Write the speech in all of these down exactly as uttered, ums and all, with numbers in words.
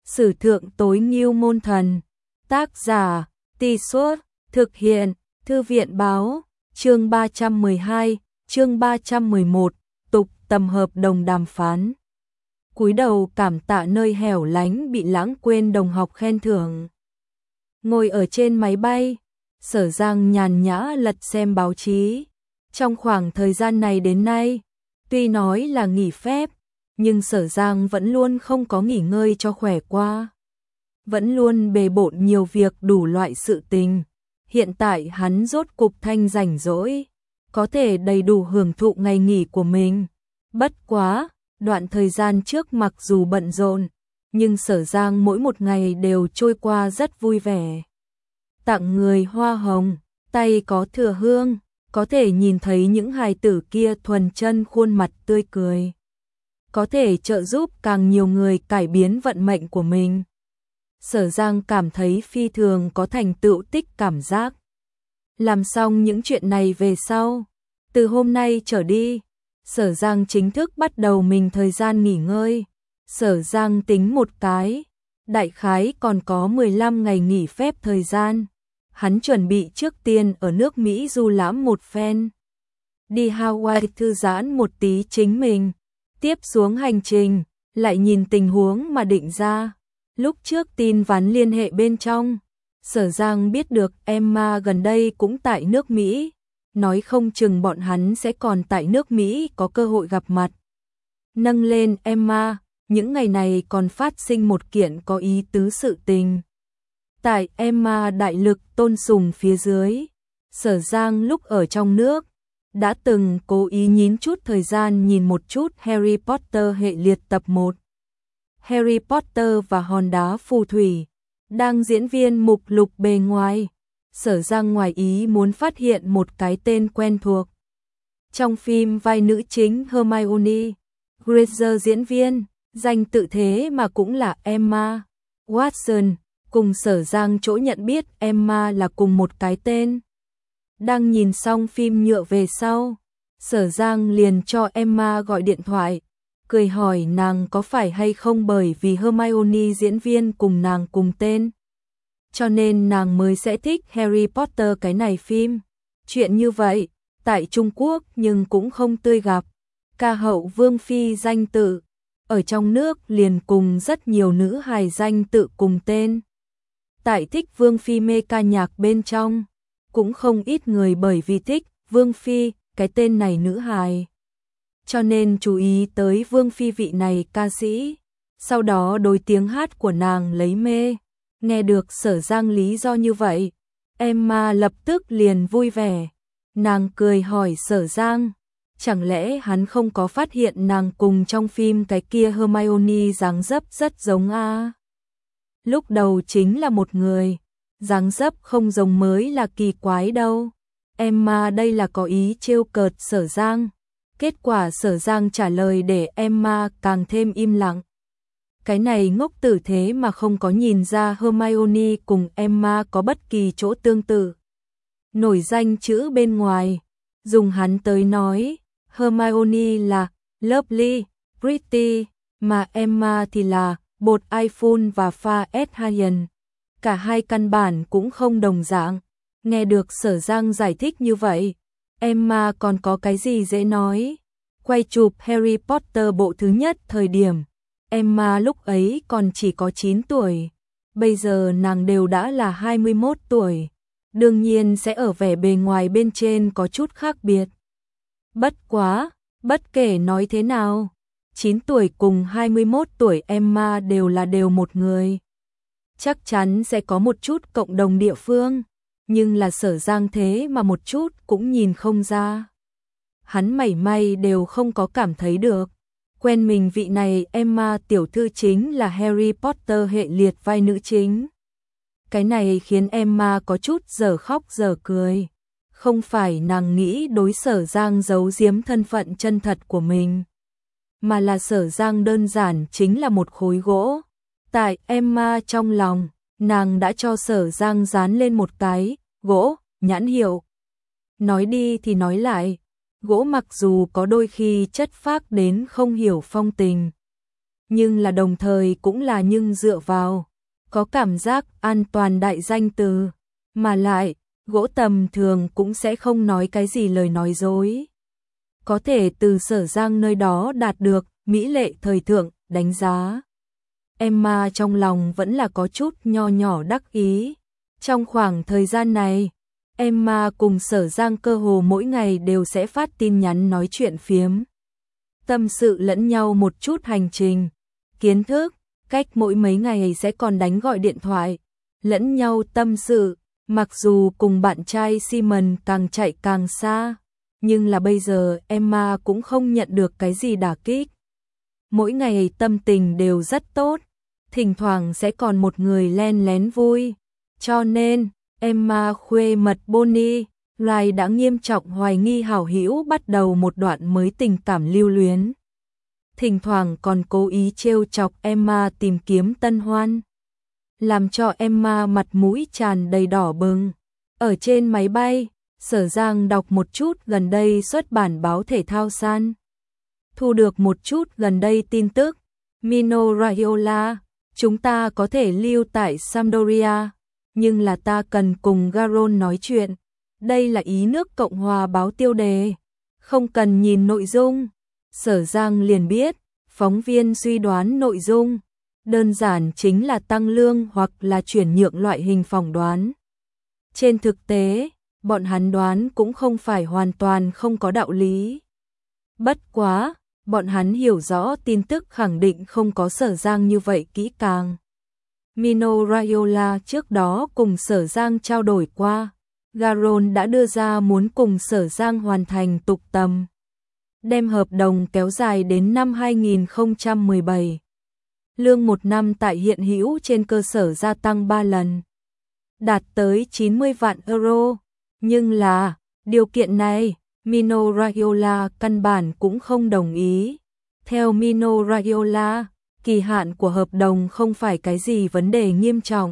Sử thượng tối ngưu môn thần. Tác giả, Tì Suốt, thực hiện, Thư viện báo, chương ba trăm mười hai, chương ba trăm mười một, tục tầm hợp đồng đàm phán. Cúi đầu cảm tạ nơi hẻo lánh bị lãng quên đồng học khen thưởng. Ngồi ở trên máy bay, Sở Giang nhàn nhã lật xem báo chí. Trong khoảng thời gian này đến nay, tuy nói là nghỉ phép, nhưng Sở Giang vẫn luôn không có nghỉ ngơi cho khỏe qua. Vẫn luôn bề bộn nhiều việc đủ loại sự tình. Hiện tại hắn rốt cục thanh rảnh rỗi, có thể đầy đủ hưởng thụ ngày nghỉ của mình. Bất quá, đoạn thời gian trước mặc dù bận rộn, nhưng Sở Giang mỗi một ngày đều trôi qua rất vui vẻ. Tặng người hoa hồng, tay có thừa hương, có thể nhìn thấy những hài tử kia thuần chân khuôn mặt tươi cười. Có thể trợ giúp càng nhiều người cải biến vận mệnh của mình. Sở Giang cảm thấy phi thường có thành tựu tích cảm giác. Làm xong những chuyện này về sau, từ hôm nay trở đi, Sở Giang chính thức bắt đầu mình thời gian nghỉ ngơi. Sở Giang tính một cái, đại khái còn có mười lăm ngày nghỉ phép thời gian. Hắn chuẩn bị trước tiên ở nước Mỹ du lãm một phen. Đi Hawaii thư giãn một tí chính mình. Tiếp xuống hành trình, lại nhìn tình huống mà định ra. Lúc trước tin vắn liên hệ bên trong, Sở Giang biết được Emma gần đây cũng tại nước Mỹ. Nói không chừng bọn hắn sẽ còn tại nước Mỹ có cơ hội gặp mặt. Nâng lên Emma, những ngày này còn phát sinh một kiện có ý tứ sự tình. Tại Emma đại lực tôn sùng phía dưới, Sở Giang lúc ở trong nước, đã từng cố ý nhín chút thời gian nhìn một chút Harry Potter hệ liệt tập một. Harry Potter và hòn đá phù thủy, đang diễn viên mục lục bề ngoài. Sở Giang ngoài ý muốn phát hiện một cái tên quen thuộc. Trong phim vai nữ chính Hermione Granger diễn viên, danh tự thế mà cũng là Emma Watson, cùng Sở Giang chỗ nhận biết Emma là cùng một cái tên. Đang nhìn xong phim nhựa về sau, Sở Giang liền cho Emma gọi điện thoại, cười hỏi nàng có phải hay không bởi vì Hermione diễn viên cùng nàng cùng tên, cho nên nàng mới sẽ thích Harry Potter cái này phim. Chuyện như vậy, tại Trung Quốc nhưng cũng không tươi gặp. Ca hậu Vương Phi danh tự, ở trong nước liền cùng rất nhiều nữ hài danh tự cùng tên. Tại thích Vương Phi mê ca nhạc bên trong, cũng không ít người bởi vì thích Vương Phi, cái tên này nữ hài, cho nên chú ý tới Vương Phi vị này ca sĩ, sau đó đối tiếng hát của nàng lấy mê. Nghe được Sở Giang lý do như vậy, Emma lập tức liền vui vẻ. Nàng cười hỏi Sở Giang, chẳng lẽ hắn không có phát hiện nàng cùng trong phim cái kia Hermione dáng dấp rất giống a? Lúc đầu chính là một người, dáng dấp không giống mới là kỳ quái đâu. Emma đây là có ý trêu cợt Sở Giang. Kết quả Sở Giang trả lời để Emma càng thêm im lặng. Cái này ngốc tử thế mà không có nhìn ra Hermione cùng Emma có bất kỳ chỗ tương tự. Nổi danh chữ bên ngoài, dùng hắn tới nói, Hermione là lovely, pretty, mà Emma thì là bột iPhone và pha S Hyatt. Cả hai căn bản cũng không đồng dạng. Nghe được Sở Giang giải thích như vậy, Emma còn có cái gì dễ nói. Quay chụp Harry Potter bộ thứ nhất thời điểm, Emma lúc ấy còn chỉ có chín tuổi, bây giờ nàng đều đã là hai mươi mốt tuổi, đương nhiên sẽ ở vẻ bề ngoài bên trên có chút khác biệt. Bất quá, bất kể nói thế nào, chín tuổi cùng hai mươi mốt tuổi Emma đều là đều một người. Chắc chắn sẽ có một chút cộng đồng địa phương, nhưng là Sở Giang thế mà một chút cũng nhìn không ra. Hắn mảy may đều không có cảm thấy được. Quen mình vị này Emma tiểu thư chính là Harry Potter hệ liệt vai nữ chính. Cái này khiến Emma có chút giờ khóc giờ cười. Không phải nàng nghĩ đối Sở Giang giấu giếm thân phận chân thật của mình, mà là Sở Giang đơn giản chính là một khối gỗ. Tại Emma trong lòng, nàng đã cho Sở Giang dán lên một cái gỗ nhãn hiệu. Nói đi thì nói lại, gỗ mặc dù có đôi khi chất phác đến không hiểu phong tình, nhưng là đồng thời cũng là nhưng dựa vào, có cảm giác an toàn đại danh từ, mà lại, gỗ tầm thường cũng sẽ không nói cái gì lời nói dối. Có thể từ Sở Giang nơi đó đạt được mỹ lệ thời thượng đánh giá. Emma trong lòng vẫn là có chút nho nhỏ đắc ý. Trong khoảng thời gian này, Emma cùng Sở Giang cơ hồ mỗi ngày đều sẽ phát tin nhắn nói chuyện phiếm. Tâm sự lẫn nhau một chút hành trình, kiến thức, cách mỗi mấy ngày sẽ còn đánh gọi điện thoại, lẫn nhau tâm sự, mặc dù cùng bạn trai Simon càng chạy càng xa, nhưng là bây giờ Emma cũng không nhận được cái gì đả kích. Mỗi ngày tâm tình đều rất tốt, thỉnh thoảng sẽ còn một người len lén vui, cho nên Emma khuê mật Bonnie Lai đã nghiêm trọng hoài nghi hảo hữu bắt đầu một đoạn mới tình cảm lưu luyến. Thỉnh thoảng còn cố ý trêu chọc Emma tìm kiếm tân hoan, làm cho Emma mặt mũi tràn đầy đỏ bừng. Ở trên máy bay, Sở Giang đọc một chút gần đây xuất bản báo thể thao San. Thu được một chút gần đây tin tức, Mino Raiola, chúng ta có thể lưu tại Sampdoria, nhưng là ta cần cùng Garon nói chuyện. Đây là ý nước Cộng hòa báo tiêu đề, không cần nhìn nội dung. Sở Giang liền biết, phóng viên suy đoán nội dung, đơn giản chính là tăng lương hoặc là chuyển nhượng loại hình phỏng đoán. Trên thực tế, bọn hắn đoán cũng không phải hoàn toàn không có đạo lý. Bất quá, bọn hắn hiểu rõ tin tức khẳng định không có Sở Giang như vậy kỹ càng. Mino Raiola trước đó cùng Sở Giang trao đổi qua, Garon đã đưa ra muốn cùng Sở Giang hoàn thành tục tầm, đem hợp đồng kéo dài đến năm hai nghìn không trăm mười bảy. Lương một năm tại hiện hữu trên cơ sở gia tăng ba lần, đạt tới chín mươi vạn euro. Nhưng là, điều kiện này, Mino Raiola căn bản cũng không đồng ý. Theo Mino Raiola, kỳ hạn của hợp đồng không phải cái gì vấn đề nghiêm trọng.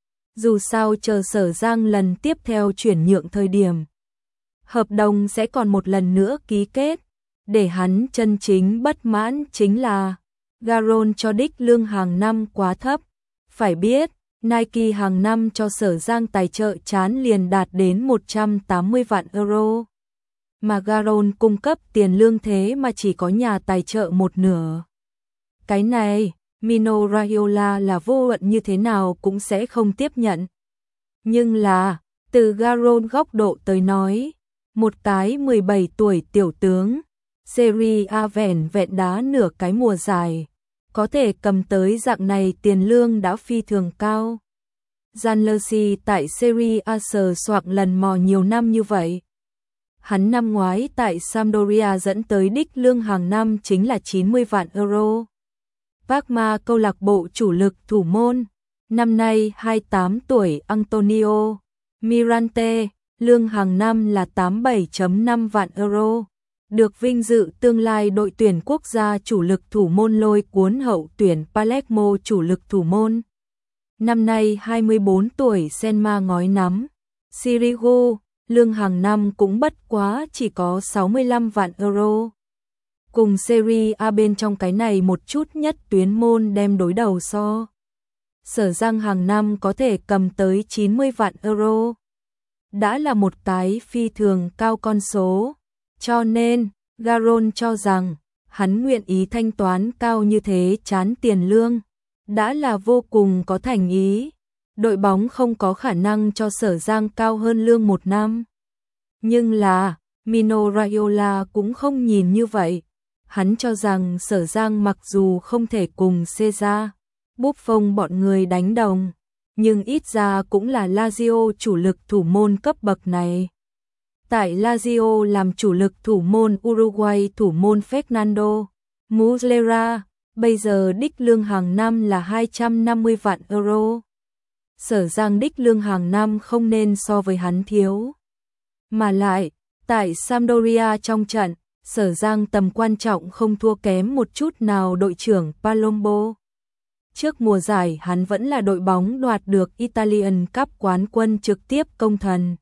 Dù sao chờ Sở Giang lần tiếp theo chuyển nhượng thời điểm, hợp đồng sẽ còn một lần nữa ký kết. Để hắn chân chính bất mãn chính là Garon cho đích lương hàng năm quá thấp. Phải biết, Nike hàng năm cho Sở Giang tài trợ chán liền đạt đến một trăm tám mươi vạn euro. Mà Garon cung cấp tiền lương thế mà chỉ có nhà tài trợ một nửa. Cái này, Mino Raiola là vô luận như thế nào cũng sẽ không tiếp nhận. Nhưng là, từ Garon góc độ tới nói, một cái mười bảy tuổi tiểu tướng, Serie A vẻn vẹn đá nửa cái mùa dài, có thể cầm tới dạng này tiền lương đã phi thường cao. Gianluigi tại Serie A sờ soạng lần mò nhiều năm như vậy. Hắn năm ngoái tại Sampdoria dẫn tới đích lương hàng năm chính là chín mươi vạn euro. Parma câu lạc bộ chủ lực thủ môn, năm nay hai mươi tám tuổi Antonio Mirante, lương hàng năm là tám mươi bảy phẩy năm vạn euro. Được vinh dự tương lai đội tuyển quốc gia chủ lực thủ môn lôi cuốn hậu tuyển Palermo chủ lực thủ môn. Năm nay hai mươi bốn tuổi Senma ngói nắm, Sirigu, lương hàng năm cũng bất quá chỉ có sáu mươi lăm vạn euro. Cùng Serie A bên trong cái này một chút nhất tuyến môn đem đối đầu so. Sở Giang hàng năm có thể cầm tới chín mươi vạn euro. Đã là một cái phi thường cao con số. Cho nên, Garon cho rằng, hắn nguyện ý thanh toán cao như thế chán tiền lương, đã là vô cùng có thành ý. Đội bóng không có khả năng cho Sở Giang cao hơn lương một năm. Nhưng là, Mino Raiola cũng không nhìn như vậy. Hắn cho rằng Sở Giang mặc dù không thể cùng Caesar, Buffon bọn người đánh đồng, nhưng ít ra cũng là Lazio chủ lực thủ môn cấp bậc này. Tại Lazio làm chủ lực thủ môn Uruguay thủ môn Fernando Muslera, bây giờ đích lương hàng năm là hai trăm năm mươi vạn euro. Sở Giang đích lương hàng năm không nên so với hắn thiếu. Mà lại, tại Sampdoria trong trận, Sở Giang tầm quan trọng không thua kém một chút nào đội trưởng Palombo. Trước mùa giải hắn vẫn là đội bóng đoạt được Italian Cup quán quân trực tiếp công thần.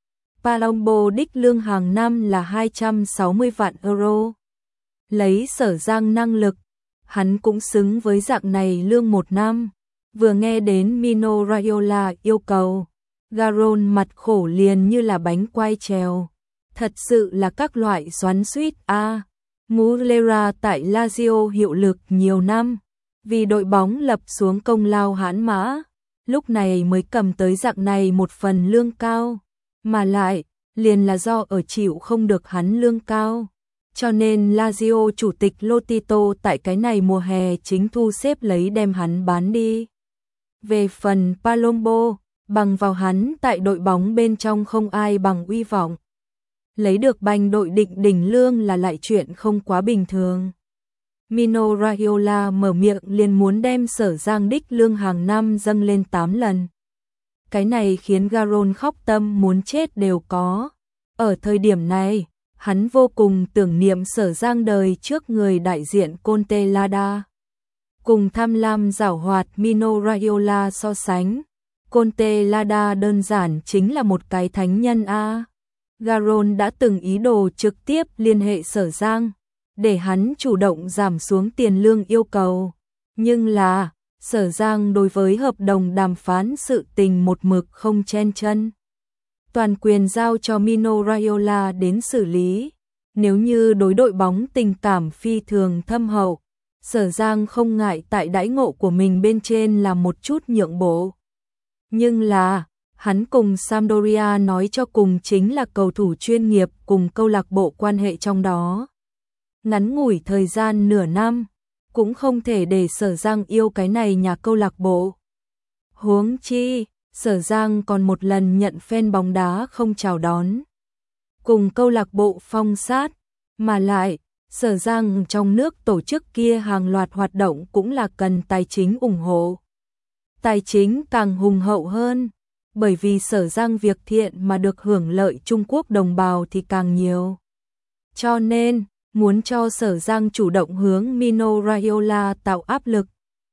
Palombo đích lương hàng năm là hai trăm sáu mươi vạn euro. Lấy Sở Giang năng lực, hắn cũng xứng với dạng này lương một năm. Vừa nghe đến Mino Raiola yêu cầu, Garon mặt khổ liền như là bánh quai trèo. Thật sự là các loại xoắn xuýt a. À, Muslera tại Lazio hiệu lực nhiều năm, vì đội bóng lập xuống công lao hãn mã, lúc này mới cầm tới dạng này một phần lương cao, mà lại liền là do ở chịu không được hắn lương cao. Cho nên Lazio chủ tịch Lotito tại cái này mùa hè chính thu xếp lấy đem hắn bán đi. Về phần Palombo, bằng vào hắn tại đội bóng bên trong không ai bằng uy vọng. Lấy được banh đội định đỉnh lương là lại chuyện không quá bình thường. Mino Raiola mở miệng liền muốn đem Sở Giang đích lương hàng năm dâng lên tám lần. Cái này khiến Garon khóc tâm muốn chết đều có. Ở thời điểm này, hắn vô cùng tưởng niệm Sở Giang đời trước người đại diện Conte Lada. Cùng tham lam giảo hoạt Mino Raiola so sánh, Conte Lada đơn giản chính là một cái thánh nhân a. Garon đã từng ý đồ trực tiếp liên hệ Sở Giang, để hắn chủ động giảm xuống tiền lương yêu cầu. Nhưng là, Sở Giang đối với hợp đồng đàm phán sự tình một mực không chen chân. Toàn quyền giao cho Mino Raiola đến xử lý. Nếu như đối đội bóng tình cảm phi thường thâm hậu, Sở Giang không ngại tại đãi ngộ của mình bên trên là một chút nhượng bộ. Nhưng là, hắn cùng Sampdoria nói cho cùng chính là cầu thủ chuyên nghiệp cùng câu lạc bộ quan hệ trong đó. Ngắn ngủi thời gian nửa năm, cũng không thể để Sở Giang yêu cái này nhà câu lạc bộ. Huống chi, Sở Giang còn một lần nhận fan bóng đá không chào đón. Cùng câu lạc bộ phong sát, mà lại, Sở Giang trong nước tổ chức kia hàng loạt hoạt động cũng là cần tài chính ủng hộ. Tài chính càng hùng hậu hơn, bởi vì Sở Giang việc thiện mà được hưởng lợi Trung Quốc đồng bào thì càng nhiều. Cho nên, muốn cho Sở Giang chủ động hướng Mino Raiola tạo áp lực.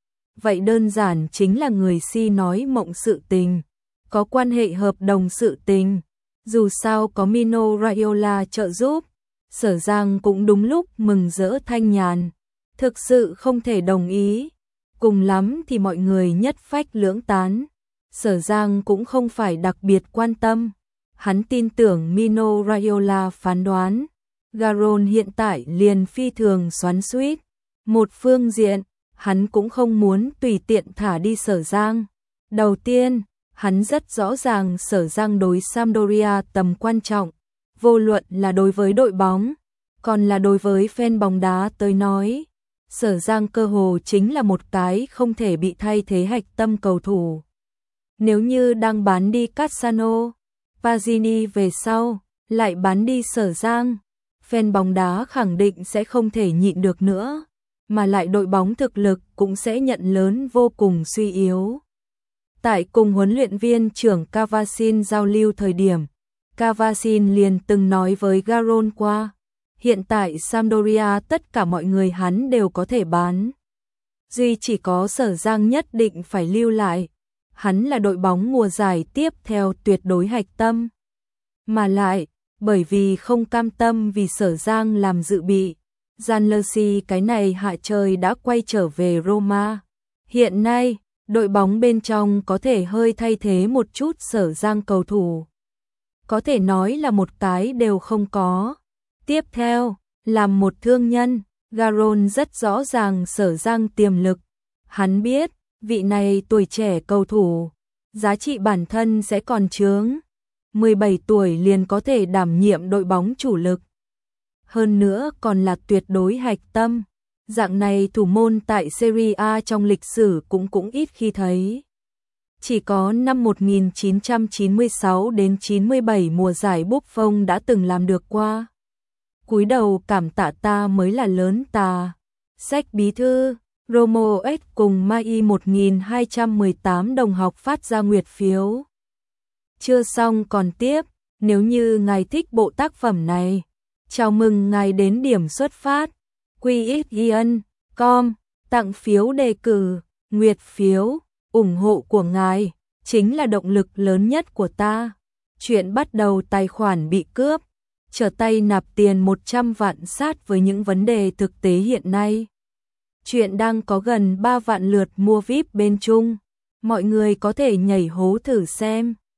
Vậy đơn giản chính là người si nói mộng sự tình, có quan hệ hợp đồng sự tình. Dù sao có Mino Raiola trợ giúp, Sở Giang cũng đúng lúc mừng rỡ thanh nhàn. Thực sự không thể đồng ý, cùng lắm thì mọi người nhất phách lưỡng tán. Sở Giang cũng không phải đặc biệt quan tâm, hắn tin tưởng Mino Raiola phán đoán. Garon hiện tại liền phi thường xoắn xuýt. Một phương diện, hắn cũng không muốn tùy tiện thả đi Sở Giang. Đầu tiên, hắn rất rõ ràng Sở Giang đối Sampdoria tầm quan trọng, vô luận là đối với đội bóng, còn là đối với fan bóng đá tới nói. Sở Giang cơ hồ chính là một cái không thể bị thay thế hạch tâm cầu thủ. Nếu như đang bán đi Cassano, Pazini về sau, lại bán đi Sở Giang, fan bóng đá khẳng định sẽ không thể nhịn được nữa, mà lại đội bóng thực lực cũng sẽ nhận lớn vô cùng suy yếu. Tại cùng huấn luyện viên trưởng Cavasin giao lưu thời điểm, Cavasin liền từng nói với Garon qua, hiện tại Sampdoria tất cả mọi người hắn đều có thể bán. Duy chỉ có Sở Giang nhất định phải lưu lại, hắn là đội bóng mùa giải tiếp theo tuyệt đối hạch tâm. Mà lại, bởi vì không cam tâm vì Sở Giang làm dự bị, Gianluigi cái này hạ trời đã quay trở về Roma. Hiện nay, đội bóng bên trong có thể hơi thay thế một chút Sở Giang cầu thủ. Có thể nói là một cái đều không có. Tiếp theo, làm một thương nhân, Garon rất rõ ràng Sở Giang tiềm lực. Hắn biết, vị này tuổi trẻ cầu thủ, giá trị bản thân sẽ còn chướng. mười bảy tuổi liền có thể đảm nhiệm đội bóng chủ lực. Hơn nữa còn là tuyệt đối hạch tâm. Dạng này thủ môn tại Serie A trong lịch sử cũng cũng ít khi thấy. Chỉ có năm một nghìn chín trăm chín mươi sáu đến chín mươi bảy mùa giải Buffon đã từng làm được qua. Cúi đầu cảm tạ ta mới là lớn ta. Sách bí thư, Romo S cùng Mai một nghìn hai trăm mười tám đồng học phát ra nguyệt phiếu. Chưa xong còn tiếp, nếu như ngài thích bộ tác phẩm này, chào mừng ngài đến điểm xuất phát. quy x ian chấm com, tặng phiếu đề cử, nguyệt phiếu, ủng hộ của ngài, chính là động lực lớn nhất của ta. Chuyện bắt đầu tài khoản bị cướp, trở tay nạp tiền một trăm vạn sát với những vấn đề thực tế hiện nay. Chuyện đang có gần ba vạn lượt mua vi ai pi bên Trung. Mọi người có thể nhảy hố thử xem.